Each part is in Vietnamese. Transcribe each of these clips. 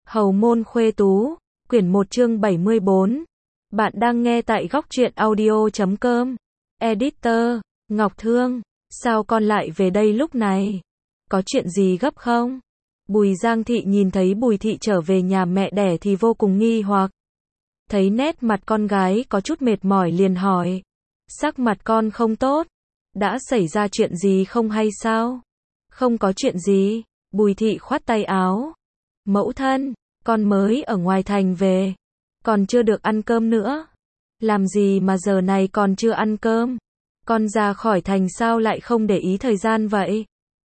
Hầu môn khuê tú, quyển 1 chương 74. Bạn đang nghe tại góc truyện audio.com. Editor, Ngọc Thương, sao con lại về đây lúc này? Có chuyện gì gấp không? Bùi Giang Thị nhìn thấy Bùi Thị trở về nhà mẹ đẻ thì vô cùng nghi hoặc. Thấy nét mặt con gái có chút mệt mỏi liền hỏi. Sắc mặt con không tốt. Đã xảy ra chuyện gì không hay sao? Không có chuyện gì. Bùi Thị khoát tay áo. Mẫu thân, con mới ở ngoài thành về. Còn chưa được ăn cơm nữa. Làm gì mà giờ này còn chưa ăn cơm? Con ra khỏi thành sao lại không để ý thời gian vậy?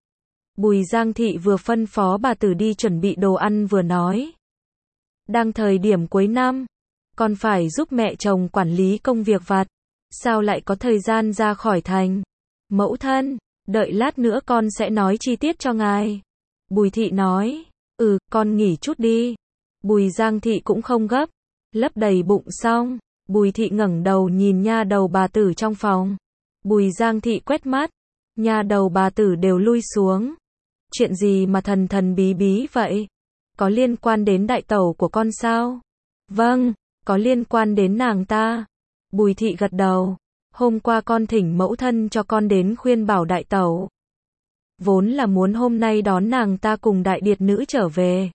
Bùi Giang Thị vừa phân phó bà tử đi chuẩn bị đồ ăn vừa nói. Đang thời điểm cuối năm, con phải giúp mẹ chồng quản lý công việc vặt. Sao lại có thời gian ra khỏi thành? Mẫu thân, đợi lát nữa con sẽ nói chi tiết cho ngài. Bùi Thị nói. Con nghỉ chút đi. Bùi Giang Thị cũng không gấp. Lấp đầy bụng xong, Bùi Thị ngẩng đầu nhìn nha đầu bà tử trong phòng. Bùi Giang Thị quét mắt, nha đầu bà tử đều lui xuống. Chuyện gì mà thần thần bí bí vậy? Có liên quan đến đại tẩu của con sao? Vâng, có liên quan đến nàng ta. Bùi Thị gật đầu. Hôm qua con thỉnh mẫu thân cho con đến khuyên bảo đại tẩu. Vốn là muốn hôm nay đón nàng ta cùng đại điệt nữ trở về.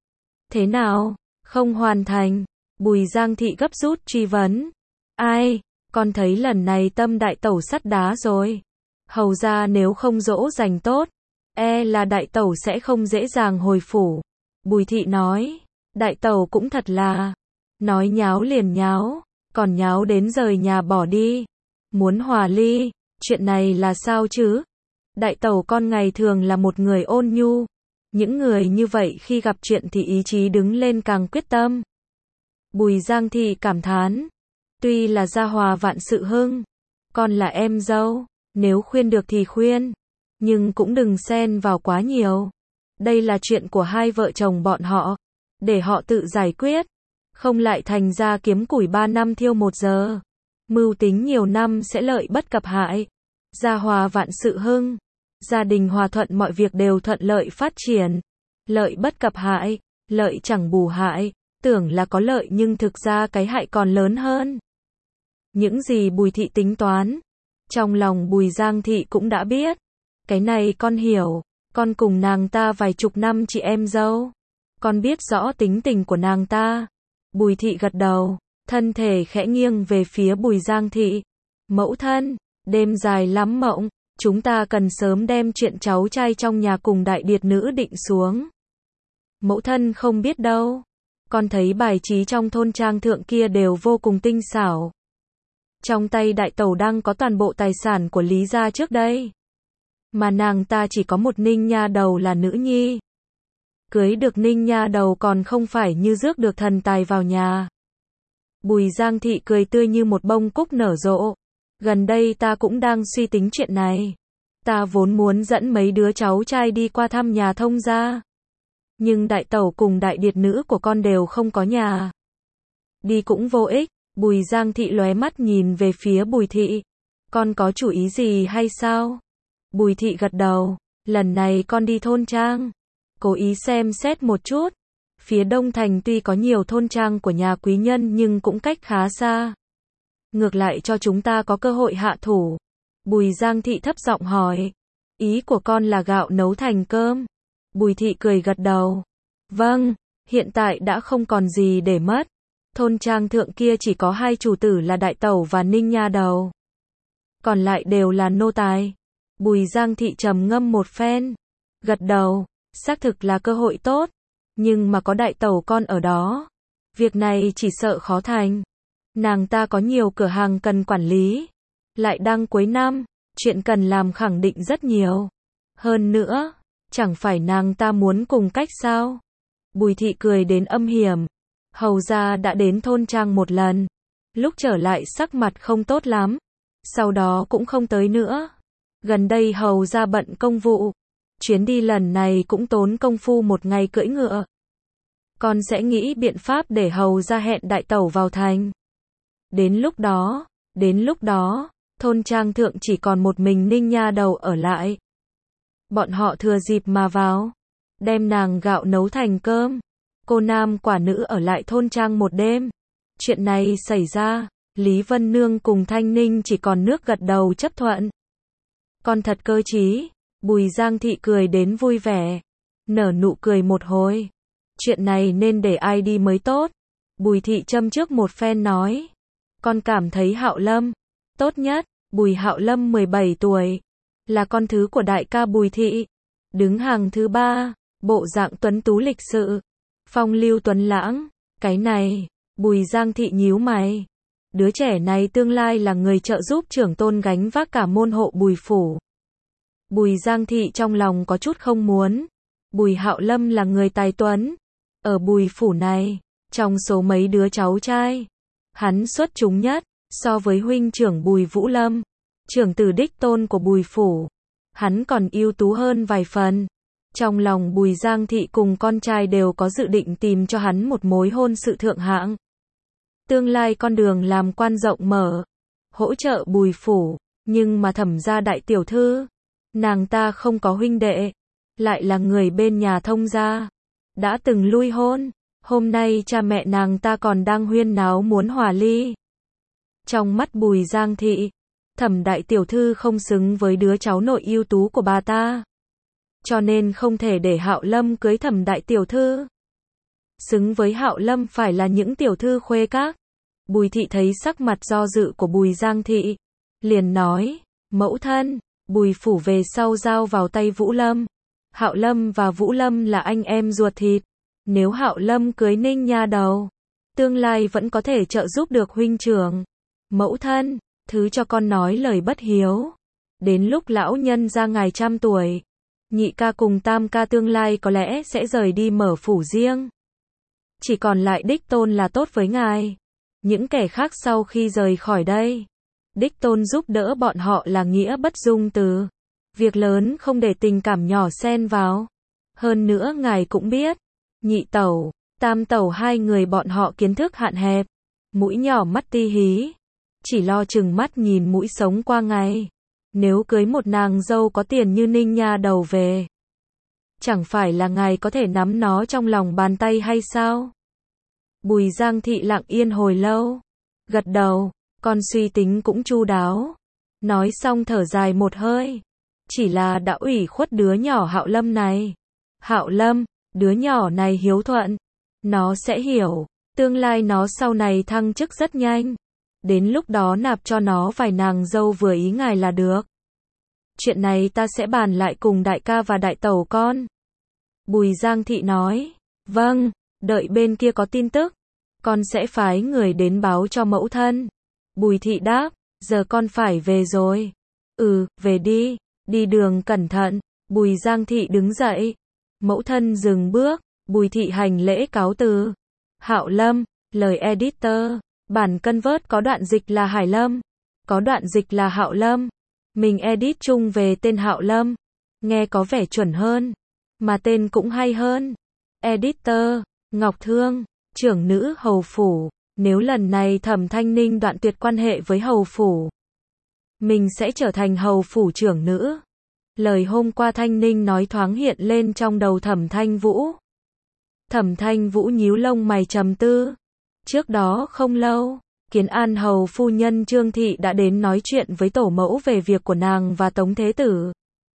Thế nào? Không hoàn thành. Bùi Giang Thị gấp rút truy vấn. Ai? Con thấy lần này tâm đại tẩu sắt đá rồi. Hầu ra nếu không dỗ dành tốt, là đại tẩu sẽ không dễ dàng hồi phủ. Bùi Thị nói. Đại tẩu cũng thật là. Nói nháo liền nháo. Còn nháo đến rời nhà bỏ đi. Muốn hòa ly. Chuyện này là sao chứ? Đại tẩu con ngày thường là một người ôn nhu. Những người như vậy khi gặp chuyện thì ý chí đứng lên càng quyết tâm. Bùi Giang Thị cảm thán. Tuy là gia hòa vạn sự hưng. Con là em dâu. Nếu khuyên được thì khuyên. Nhưng cũng đừng xen vào quá nhiều. Đây là chuyện của hai vợ chồng bọn họ. Để họ tự giải quyết. Không lại thành ra kiếm củi 3 năm thiêu 1 giờ. Mưu tính nhiều năm sẽ lợi bất cập hại. Gia hòa vạn sự hưng. Gia đình hòa thuận mọi việc đều thuận lợi phát triển. Lợi bất cập hại. Lợi chẳng bù hại. Tưởng là có lợi nhưng thực ra cái hại còn lớn hơn. Những gì Bùi Thị tính toán, trong lòng Bùi Giang Thị cũng đã biết. Cái này con hiểu. Con cùng nàng ta vài chục năm chị em dâu. Con biết rõ tính tình của nàng ta. Bùi Thị gật đầu, thân thể khẽ nghiêng về phía Bùi Giang Thị. Mẫu thân, đêm dài lắm mộng. Chúng ta cần sớm đem chuyện cháu trai trong nhà cùng đại điệt nữ định xuống. Mẫu thân không biết đâu. Con thấy bài trí trong thôn trang thượng kia đều vô cùng tinh xảo. Trong tay đại tẩu đang có toàn bộ tài sản của Lý gia trước đây. Mà nàng ta chỉ có một Ninh nha đầu là nữ nhi. Cưới được Ninh nha đầu còn không phải như rước được thần tài vào nhà. Bùi Giang Thị cười tươi như một bông cúc nở rộ. Gần đây ta cũng đang suy tính chuyện này. Ta vốn muốn dẫn mấy đứa cháu trai đi qua thăm nhà thông gia. Nhưng đại tẩu cùng đại điệt nữ của con đều không có nhà. Đi cũng vô ích. Bùi Giang Thị lóe mắt nhìn về phía Bùi Thị. Con có chủ ý gì hay sao? Bùi Thị gật đầu. Lần này con đi thôn trang. Cố ý xem xét một chút. Phía đông thành tuy có nhiều thôn trang của nhà quý nhân nhưng cũng cách khá xa. Ngược lại cho chúng ta có cơ hội hạ thủ. Bùi Giang Thị thấp giọng hỏi. Ý của con là gạo nấu thành cơm. Bùi Thị cười gật đầu. Vâng, hiện tại đã không còn gì để mất. Thôn trang thượng kia chỉ có 2 chủ tử là đại tẩu và Ninh nha đầu. Còn lại đều là nô tài. Bùi Giang Thị trầm ngâm một phen. Gật đầu, xác thực là cơ hội tốt. Nhưng mà có đại tẩu con ở đó. Việc này chỉ sợ khó thành. Nàng ta có nhiều cửa hàng cần quản lý. Lại đang cuối năm, chuyện cần làm khẳng định rất nhiều. Hơn nữa, chẳng phải nàng ta muốn cùng cách sao? Bùi Thị cười đến âm hiểm. Hầu ra đã đến thôn trang một lần. Lúc trở lại sắc mặt không tốt lắm. Sau đó cũng không tới nữa. Gần đây hầu ra bận công vụ. Chuyến đi lần này cũng tốn công phu 1 ngày cưỡi ngựa. Con sẽ nghĩ biện pháp để hầu ra hẹn đại tẩu vào thành. Đến lúc đó, thôn trang thượng chỉ còn một mình Ninh nha đầu ở lại. Bọn họ thừa dịp mà vào. Đem nàng gạo nấu thành cơm. cô nam quả nữ ở lại thôn trang một đêm. Chuyện này xảy ra, Lý Vân Nương cùng Thanh Ninh chỉ còn nước gật đầu chấp thuận. Con thật cơ trí, Bùi Giang Thị cười đến vui vẻ, nở nụ cười một hồi. Chuyện này nên để ai đi mới tốt. Bùi Thị châm trước một phen nói, con cảm thấy Hạo Lâm tốt nhất. Bùi Hạo Lâm 17 tuổi, là con thứ của đại ca Bùi Thị, đứng hàng thứ 3, bộ dạng tuấn tú lịch sự, phong lưu tuấn lãng. Cái này, Bùi Giang Thị nhíu mày. Đứa trẻ này tương lai là người trợ giúp trưởng tôn gánh vác cả môn hộ Bùi phủ. Bùi Giang Thị trong lòng có chút không muốn. Bùi Hạo Lâm là người tài tuấn, ở Bùi phủ này, trong số mấy đứa cháu trai, hắn xuất chúng nhất. So với huynh trưởng Bùi Vũ Lâm, trưởng tử đích tôn của Bùi phủ, hắn còn ưu tú hơn vài phần. Trong lòng Bùi Giang Thị cùng con trai đều có dự định tìm cho hắn một mối hôn sự thượng hạng. Tương lai con đường làm quan rộng mở, hỗ trợ Bùi phủ, nhưng mà Thẩm gia đại tiểu thư, nàng ta không có huynh đệ, lại là người bên nhà Thông gia, đã từng lui hôn, hôm nay cha mẹ nàng ta còn đang huyên náo muốn hòa ly. Trong mắt Bùi Giang Thị, Thẩm đại tiểu thư không xứng với đứa cháu nội ưu tú của bà ta, cho nên không thể để Hạo Lâm cưới Thẩm đại tiểu thư. Xứng với Hạo Lâm phải là những tiểu thư khuê các. Bùi Thị thấy sắc mặt do dự của Bùi Giang Thị, liền nói, mẫu thân, Bùi phủ về sau giao vào tay Vũ Lâm. Hạo Lâm và Vũ Lâm là anh em ruột thịt, nếu Hạo Lâm cưới Ninh nha đầu, tương lai vẫn có thể trợ giúp được huynh trưởng. Mẫu thân, thứ cho con nói lời bất hiếu. Đến lúc lão nhân ra ngài 100 tuổi, nhị ca cùng tam ca tương lai có lẽ sẽ rời đi mở phủ riêng. Chỉ còn lại đích tôn là tốt với ngài. Những kẻ khác sau khi rời khỏi đây, đích tôn giúp đỡ bọn họ là nghĩa bất dung từ. Việc lớn không để tình cảm nhỏ xen vào. Hơn nữa ngài cũng biết, nhị tẩu, tam tẩu hai người bọn họ kiến thức hạn hẹp, mũi nhỏ mắt ti hí, chỉ lo chừng mắt nhìn mũi sống qua ngày. Nếu cưới một nàng dâu có tiền như Ninh nha đầu về, chẳng phải là ngài có thể nắm nó trong lòng bàn tay hay sao? Bùi Giang Thị lặng yên hồi lâu, gật đầu, con suy tính cũng chu đáo. Nói xong thở dài một hơi, chỉ là đã ủy khuất đứa nhỏ Hạo Lâm này. Hạo Lâm, đứa nhỏ này hiếu thuận, nó sẽ hiểu, tương lai nó sau này thăng chức rất nhanh. Đến lúc đó nạp cho nó vài nàng dâu vừa ý ngài là được. Chuyện này ta sẽ bàn lại cùng đại ca và đại tẩu con. Bùi Giang Thị nói, vâng, đợi bên kia có tin tức, con sẽ phái người đến báo cho mẫu thân. Bùi Thị đáp, giờ con phải về rồi. Về đi, đi đường cẩn thận. Bùi Giang Thị đứng dậy. Mẫu thân dừng bước, Bùi Thị hành lễ cáo từ. Hạo Lâm, lời editor, bản Convert có đoạn dịch là Hải Lâm, có đoạn dịch là Hạo Lâm. Mình edit chung về tên Hạo Lâm, nghe có vẻ chuẩn hơn, mà tên cũng hay hơn. Editor, Ngọc Thương, trưởng nữ hầu phủ, nếu lần này Thẩm Thanh Ninh đoạn tuyệt quan hệ với hầu phủ, mình sẽ trở thành hầu phủ trưởng nữ. Lời hôm qua Thanh Ninh nói thoáng hiện lên trong đầu Thẩm Thanh Vũ. Thẩm Thanh Vũ nhíu lông mày trầm tư. Trước đó không lâu, Kiến An hầu phu nhân Trương Thị đã đến nói chuyện với tổ mẫu về việc của nàng và Tống Thế Tử.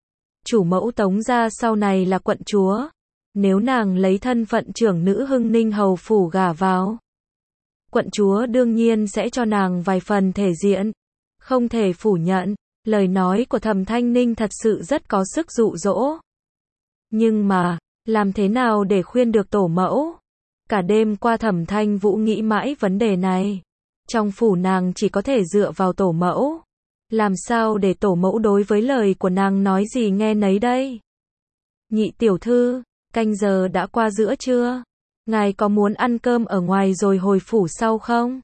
Chủ mẫu Tống gia sau này là quận chúa, nếu nàng lấy thân phận trưởng nữ Hưng Ninh hầu phủ gả vào, quận chúa đương nhiên sẽ cho nàng vài phần thể diện. Không thể phủ nhận, lời nói của Thẩm Thanh Ninh thật sự rất có sức dụ dỗ. Nhưng mà, làm thế nào để khuyên được tổ mẫu? Cả đêm qua Thẩm Thanh Vũ nghĩ mãi vấn đề này. Trong phủ nàng chỉ có thể dựa vào tổ mẫu. Làm sao để tổ mẫu đối với lời của nàng nói gì nghe nấy đây? Nhị tiểu thư, canh giờ đã qua giữa trưa. Ngài có muốn ăn cơm ở ngoài rồi hồi phủ sau không?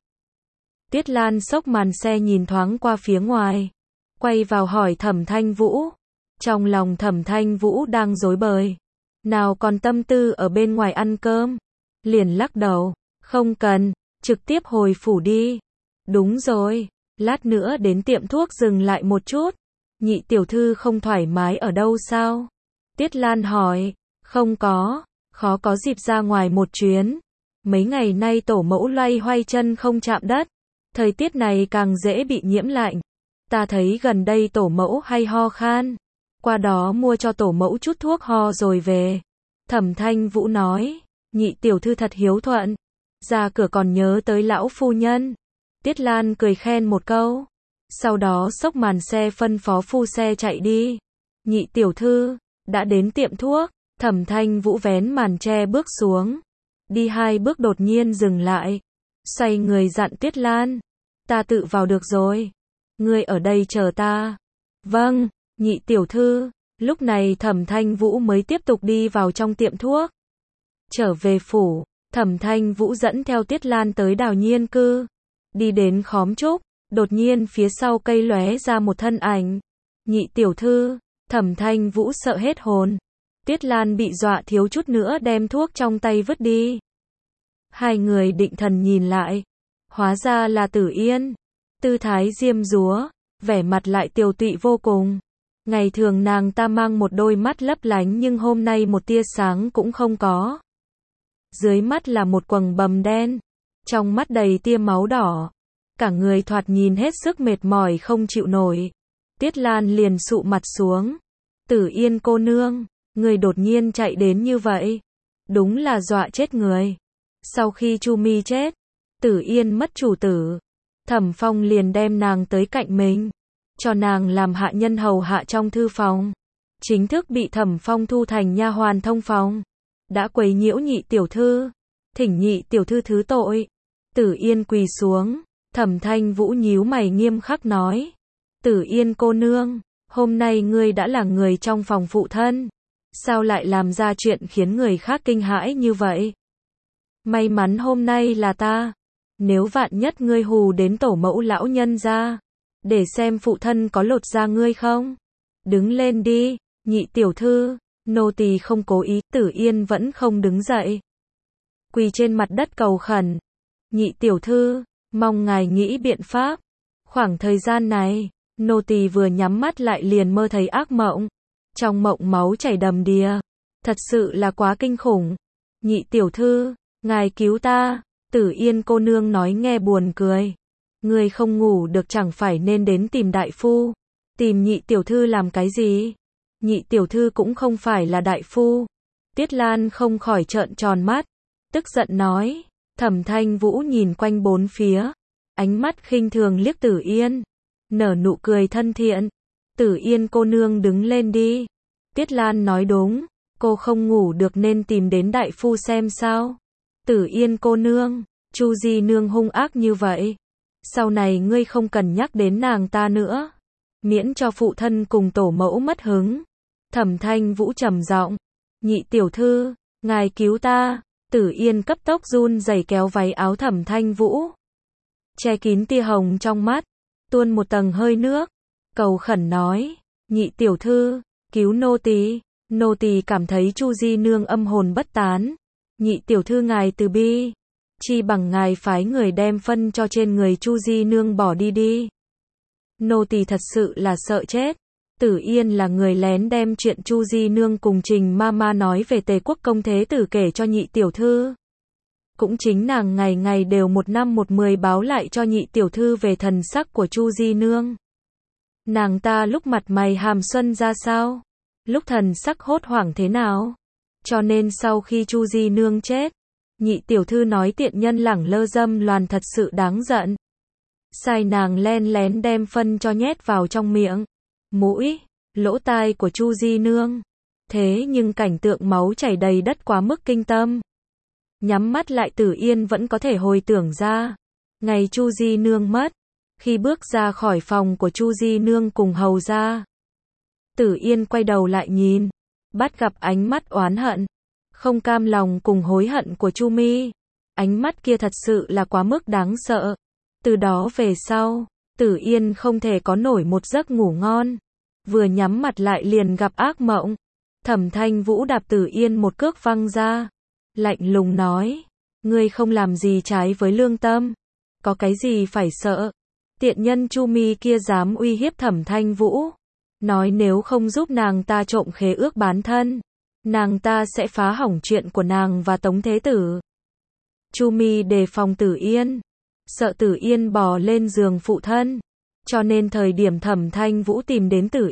Tiết Lan xốc màn xe nhìn thoáng qua phía ngoài, quay vào hỏi Thẩm Thanh Vũ. Trong lòng Thẩm Thanh Vũ đang rối bời, nào còn tâm tư ở bên ngoài ăn cơm, liền lắc đầu, không cần, trực tiếp hồi phủ đi. Đúng rồi, lát nữa đến tiệm thuốc dừng lại một chút. Nhị tiểu thư không thoải mái ở đâu sao? Tiết Lan hỏi, khó có dịp ra ngoài một chuyến. Mấy ngày nay tổ mẫu loay hoay chân không chạm đất, thời tiết này càng dễ bị nhiễm lạnh. Ta thấy gần đây tổ mẫu hay ho khan, qua đó mua cho tổ mẫu chút thuốc ho rồi về. Thẩm Thanh Vũ nói, nhị tiểu thư thật hiếu thuận, ra cửa còn nhớ tới lão phu nhân. Tiết Lan cười khen một câu, sau đó xốc màn xe phân phó phu xe chạy đi. Nhị tiểu thư, đã đến tiệm thuốc, Thẩm Thanh Vũ vén màn che bước xuống, đi 2 bước đột nhiên dừng lại, xoay người dặn Tiết Lan, ta tự vào được rồi, ngươi ở đây chờ ta. Vâng, nhị tiểu thư. Lúc này Thẩm Thanh Vũ mới tiếp tục đi vào trong tiệm thuốc. Trở về phủ, Thẩm Thanh Vũ dẫn theo Tiết Lan tới Đào Nhiên cư. Đi đến khóm trúc, đột nhiên phía sau cây lóe ra một thân ảnh. Nhị tiểu thư, Thẩm Thanh Vũ sợ hết hồn. Tiết Lan bị dọa thiếu chút nữa đem thuốc trong tay vứt đi. Hai người định thần nhìn lại, hóa ra là Tử Yên. Tư thái diêm dúa, vẻ mặt lại tiều tụy vô cùng. Ngày thường nàng ta mang một đôi mắt lấp lánh nhưng hôm nay một tia sáng cũng không có. Dưới mắt là một quầng bầm đen, trong mắt đầy tia máu đỏ. Cả người thoạt nhìn hết sức mệt mỏi không chịu nổi. Tiết Lan liền sụ mặt xuống. Tử Yên cô nương, người đột nhiên chạy đến như vậy. Đúng là dọa chết người. Sau khi Chu Mi chết, Tử Yên mất chủ tử. Thẩm Phong liền đem nàng tới cạnh mình, cho nàng làm hạ nhân hầu hạ trong thư phòng. Chính thức bị Thẩm Phong thu thành nha hoàn thông phòng. Đã quấy nhiễu nhị tiểu thư, thỉnh nhị tiểu thư thứ tội. Tử Yên quỳ xuống, Thẩm Thanh Vũ nhíu mày nghiêm khắc nói. Tử Yên cô nương, hôm nay ngươi đã là người trong phòng phụ thân, sao lại làm ra chuyện khiến người khác kinh hãi như vậy? May mắn hôm nay là ta, nếu vạn nhất ngươi hù đến tổ mẫu lão nhân ra, để xem phụ thân có lột da ngươi không. Đứng lên đi, nhị tiểu thư, nô tỳ không cố ý. Tử Yên vẫn không đứng dậy, quỳ trên mặt đất cầu khẩn. Nhị tiểu thư, mong ngài nghĩ biện pháp. Khoảng thời gian này, nô tỳ vừa nhắm mắt lại liền mơ thấy ác mộng. Trong mộng máu chảy đầm đìa, thật sự là quá kinh khủng. Nhị tiểu thư, ngài cứu ta. Tử Yên cô nương nói nghe buồn cười. Ngươi không ngủ được chẳng phải nên đến tìm đại phu. Tìm nhị tiểu thư làm cái gì? Nhị tiểu thư cũng không phải là đại phu. Tiết Lan không khỏi trợn tròn mắt, tức giận nói. Thẩm Thanh Vũ nhìn quanh bốn phía, ánh mắt khinh thường liếc Tử Yên, nở nụ cười thân thiện. Tử Yên cô nương đứng lên đi. Tiết Lan nói đúng, cô không ngủ được nên tìm đến đại phu xem sao. Tử Yên cô nương, Chu Di nương hung ác như vậy, sau này ngươi không cần nhắc đến nàng ta nữa, miễn cho phụ thân cùng tổ mẫu mất hứng. Thẩm Thanh Vũ trầm giọng, nhị tiểu thư, ngài cứu ta. Tử Yên cấp tốc run rẩy kéo váy áo Thẩm Thanh Vũ, che kín tia hồng trong mắt, tuôn một tầng hơi nước, cầu khẩn nói, nhị tiểu thư, cứu nô tỳ cảm thấy Chu Di nương âm hồn bất tán. Nhị tiểu thư ngài từ bi, chi bằng ngài phái người đem phân cho trên người Chu Di nương bỏ đi đi. Nô tỳ thật sự là sợ chết. Tử Yên là người lén đem chuyện Chu Di nương cùng Trình Mama nói về Tề quốc công thế tử kể cho nhị tiểu thư. Cũng chính nàng ngày ngày đều một năm một mười báo lại cho nhị tiểu thư về thần sắc của Chu Di nương. Nàng ta lúc mặt mày hàm xuân ra sao? Lúc thần sắc hốt hoảng thế nào? Cho nên sau khi Chu Di nương chết, nhị tiểu thư nói tiện nhân lẳng lơ dâm loàn thật sự đáng giận. Sai nàng len lén đem phân cho nhét vào trong miệng, mũi, lỗ tai của Chu Di nương. Thế nhưng cảnh tượng máu chảy đầy đất quá mức kinh tâm. Nhắm mắt lại Tử Yên vẫn có thể hồi tưởng ra. Ngày Chu Di nương mất, khi bước ra khỏi phòng của Chu Di nương cùng hầu gia, Tử Yên quay đầu lại nhìn, bắt gặp ánh mắt oán hận, không cam lòng cùng hối hận của Chu Mi. Ánh mắt kia thật sự là quá mức đáng sợ. Từ đó về sau, Tử Yên không thể có nổi một giấc ngủ ngon. Vừa nhắm mặt lại liền gặp ác mộng. Thẩm Thanh Vũ đạp Tử Yên một cước văng ra, lạnh lùng nói, ngươi không làm gì trái với lương tâm, có cái gì phải sợ. Tiện nhân Chu Mi kia dám uy hiếp Thẩm Thanh Vũ, nói nếu không giúp nàng ta trộm khế ước bán thân, nàng ta sẽ phá hỏng chuyện của nàng và Tống Thế Tử. Chu Mi đề phòng Tử Yên, sợ Tử Yên bò lên giường phụ thân, cho nên thời điểm Thẩm Thanh Vũ tìm đến Tử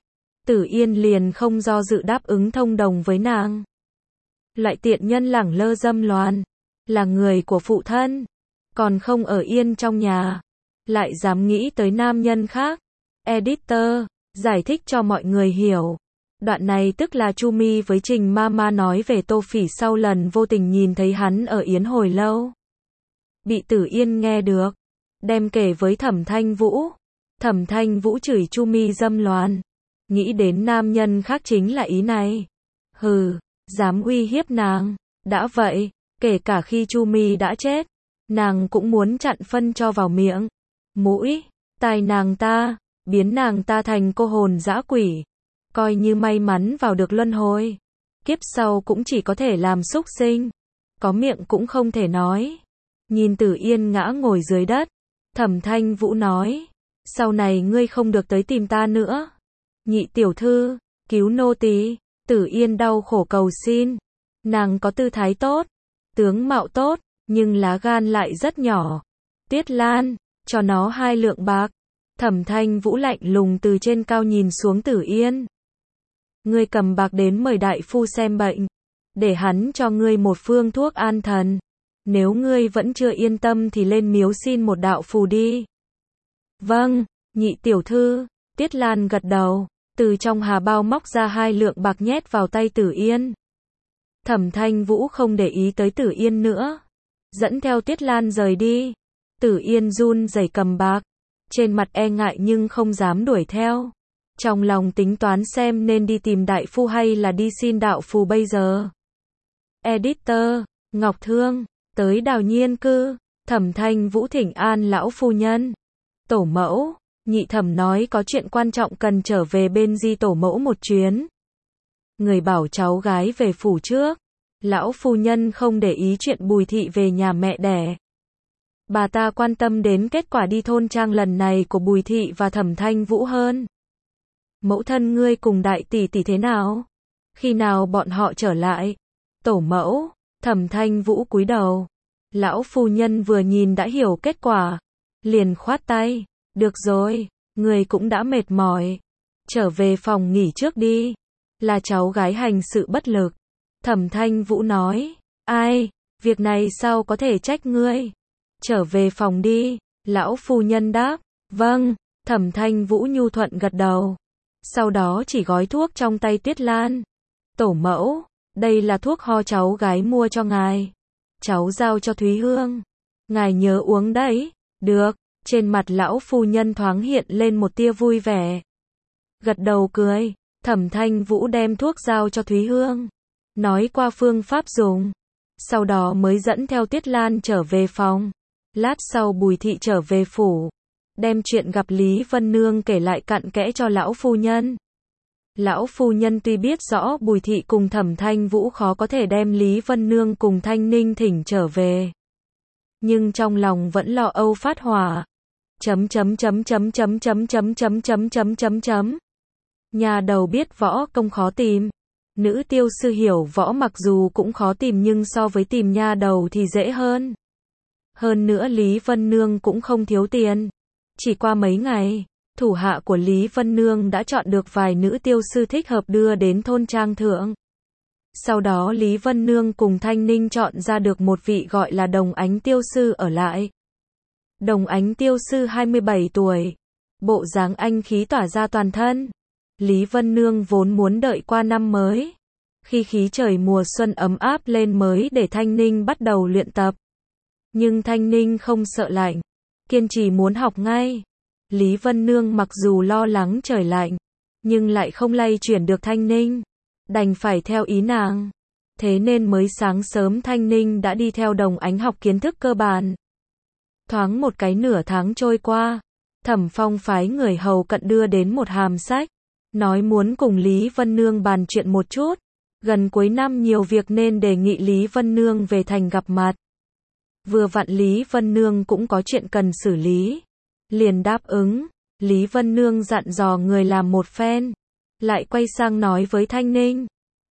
Yên liền không do dự đáp ứng thông đồng với nàng. Loại tiện nhân lẳng lơ dâm loạn, là người của phụ thân, còn không ở yên trong nhà, lại dám nghĩ tới nam nhân khác. Editor, giải thích cho mọi người hiểu. Đoạn này tức là Chu Mi với Trình Mama nói về Tô Phỉ sau lần vô tình nhìn thấy hắn ở yến hồi lâu. Bị Tử Yên nghe được, đem kể với Thẩm Thanh Vũ. Thẩm Thanh Vũ chửi Chu Mi dâm loạn, nghĩ đến nam nhân khác chính là ý này. Hừ, dám uy hiếp nàng. Đã vậy, kể cả khi Chu Mi đã chết, nàng cũng muốn chặn phân cho vào miệng, mũi, tai nàng ta, biến nàng ta thành cô hồn dã quỷ. Coi như may mắn vào được luân hồi, kiếp sau cũng chỉ có thể làm súc sinh, có miệng cũng không thể nói. Nhìn Tử Yên ngã ngồi dưới đất, Thẩm Thanh Vũ nói, sau này ngươi không được tới tìm ta nữa. Nhị tiểu thư, cứu nô tỳ. Tử Yên đau khổ cầu xin. Nàng có tư thái tốt, tướng mạo tốt, nhưng lá gan lại rất nhỏ. Tiết Lan, cho nó 2 lượng bạc. Thẩm Thanh Vũ lạnh lùng từ trên cao nhìn xuống Tử Yên. Ngươi cầm bạc đến mời đại phu xem bệnh, để hắn cho ngươi một phương thuốc an thần. Nếu ngươi vẫn chưa yên tâm thì lên miếu xin một đạo phù đi. Vâng, nhị tiểu thư. Tiết Lan gật đầu, từ trong hà bao móc ra 2 lượng bạc nhét vào tay Tử Yên. Thẩm Thanh Vũ không để ý tới Tử Yên nữa, dẫn theo Tiết Lan rời đi. Tử Yên run rẩy cầm bạc, trên mặt e ngại nhưng không dám đuổi theo. Trong lòng tính toán xem nên đi tìm đại phu hay là đi xin đạo phù bây giờ. Editor, Ngọc Thương, tới Đào Nhiên cư. Thẩm Thanh Vũ thỉnh an lão phu nhân. Tổ mẫu, nhị thẩm nói có chuyện quan trọng cần trở về bên Di tổ mẫu một chuyến. Người bảo cháu gái về phủ trước. Lão phu nhân không để ý chuyện Bùi thị về nhà mẹ đẻ. Bà ta quan tâm đến kết quả đi thôn trang lần này của Bùi thị và Thẩm Thanh Vũ hơn. Mẫu thân ngươi cùng đại tỷ tỷ thế nào? Khi nào bọn họ trở lại? Tổ mẫu, Thẩm Thanh Vũ cúi đầu. Lão phu nhân vừa nhìn đã hiểu kết quả, liền khoát tay. Được rồi, người cũng đã mệt mỏi, trở về phòng nghỉ trước đi. Là cháu gái hành sự bất lực. Thẩm Thanh Vũ nói, ai, việc này sao có thể trách ngươi. Trở về phòng đi. Lão phu nhân đáp, vâng. Thẩm Thanh Vũ nhu thuận gật đầu. Sau đó chỉ gói thuốc trong tay Tiết Lan. Tổ mẫu, đây là thuốc ho cháu gái mua cho ngài. Cháu giao cho Thúy Hương. Ngài nhớ uống đấy. Được. Trên mặt lão phu nhân thoáng hiện lên một tia vui vẻ. Gật đầu cười. Thẩm Thanh Vũ đem thuốc giao cho Thúy Hương, nói qua phương pháp dùng. Sau đó mới dẫn theo Tiết Lan trở về phòng. Lát sau Bùi thị trở về phủ, đem chuyện gặp Lý Vân Nương kể lại cặn kẽ cho lão phu nhân. Lão phu nhân tuy biết rõ Bùi thị cùng Thẩm Thanh Vũ khó có thể đem Lý Vân Nương cùng Thanh Ninh thỉnh trở về, nhưng trong lòng vẫn lo âu phát hỏa. Nhà đầu biết võ công khó tìm. Nữ tiêu sư hiểu võ mặc dù cũng khó tìm nhưng so với tìm nha đầu thì dễ hơn. Hơn nữa Lý Vân Nương cũng không thiếu tiền. Chỉ qua mấy ngày, thủ hạ của Lý Vân Nương đã chọn được vài nữ tiêu sư thích hợp đưa đến thôn trang thượng. Sau đó Lý Vân Nương cùng Thanh Ninh chọn ra được một vị gọi là Đồng Ánh tiêu sư ở lại. Đồng Ánh tiêu sư 27 tuổi, bộ dáng anh khí tỏa ra toàn thân. Lý Vân Nương vốn muốn đợi qua năm mới, khi khí trời mùa xuân ấm áp lên mới để Thanh Ninh bắt đầu luyện tập. Nhưng Thanh Ninh không sợ lạnh, kiên trì muốn học ngay. Lý Vân Nương mặc dù lo lắng trời lạnh, nhưng lại không lay chuyển được Thanh Ninh, đành phải theo ý nàng. Thế nên mới sáng sớm Thanh Ninh đã đi theo Đồng Ánh học kiến thức cơ bản. Thoáng một cái nửa tháng trôi qua, Thẩm Phong phái người hầu cận đưa đến một hàm sách, nói muốn cùng Lý Vân Nương bàn chuyện một chút. Gần cuối năm nhiều việc nên đề nghị Lý Vân Nương về thành gặp mặt. Vừa vặn Lý Vân Nương cũng có chuyện cần xử lý, liền đáp ứng. Lý Vân Nương dặn dò người làm một phen, lại quay sang nói với Thanh Ninh,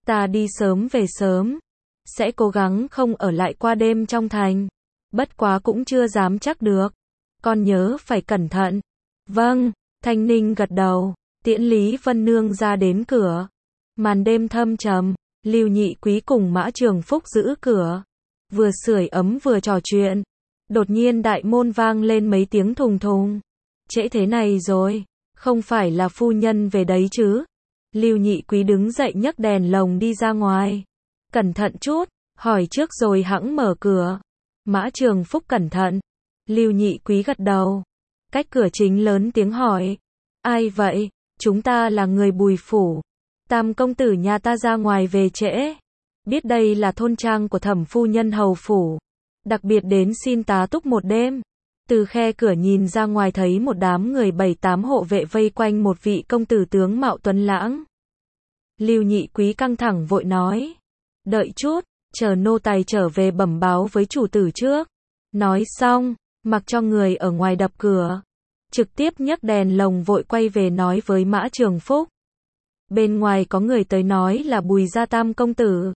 Ta đi sớm về sớm, sẽ cố gắng không ở lại qua đêm trong thành. Bất quá cũng chưa dám chắc được. Con nhớ phải cẩn thận. Vâng, Thanh Ninh gật đầu, tiễn Lý Vân Nương ra đến cửa. Màn đêm thâm trầm, Lưu Nhị Quý cùng Mã Trường Phúc giữ cửa. Vừa sưởi ấm vừa trò chuyện. Đột nhiên đại môn vang lên mấy tiếng thùng thùng. Trễ thế này rồi, không phải là phu nhân về đấy chứ? Lưu Nhị Quý đứng dậy nhấc đèn lồng đi ra ngoài. Cẩn thận chút, hỏi trước rồi hẵng mở cửa. Mã Trường Phúc cẩn thận. Lưu Nhị Quý gật đầu. Cách cửa chính lớn tiếng hỏi. Ai vậy? Chúng ta là người Bùi phủ. Tam công tử nhà ta ra ngoài về trễ. Biết đây là thôn trang của thẩm phu nhân hầu phủ. Đặc biệt đến xin tá túc một đêm. Từ khe cửa nhìn ra ngoài thấy một đám người 7-8 hộ vệ vây quanh một vị công tử tướng mạo tuấn lãng. Lưu Nhị Quý căng thẳng vội nói. Đợi chút, chờ nô tài trở về bẩm báo với chủ tử trước. Nói xong, mặc cho người ở ngoài đập cửa. Trực tiếp nhấc đèn lồng vội quay về nói với Mã Trường Phúc. Bên ngoài có người tới nói là Bùi gia tam công tử.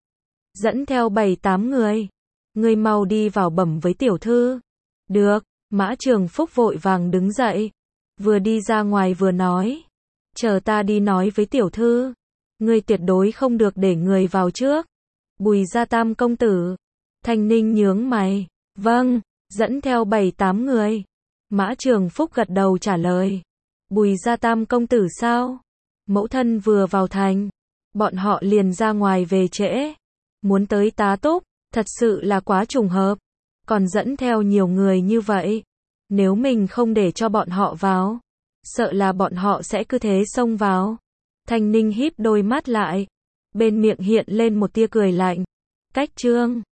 Dẫn theo 7-8 người. Người mau đi vào bẩm với tiểu thư. Được, Mã Trường Phúc vội vàng đứng dậy. Vừa đi ra ngoài vừa nói. Chờ ta đi nói với tiểu thư. Ngươi tuyệt đối không được để người vào trước. Bùi gia tam công tử. Thanh Ninh nhướng mày. Vâng, dẫn theo 7-8 người. Mã Trường Phúc gật đầu trả lời. Bùi gia tam công tử sao? Mẫu thân vừa vào thành. Bọn họ liền ra ngoài về trễ. Muốn tới tá túc, thật sự là quá trùng hợp. Còn dẫn theo nhiều người như vậy. Nếu mình không để cho bọn họ vào, sợ là bọn họ sẽ cứ thế xông vào. Thanh Ninh híp đôi mắt lại. Bên miệng hiện lên một tia cười lạnh. Cách chương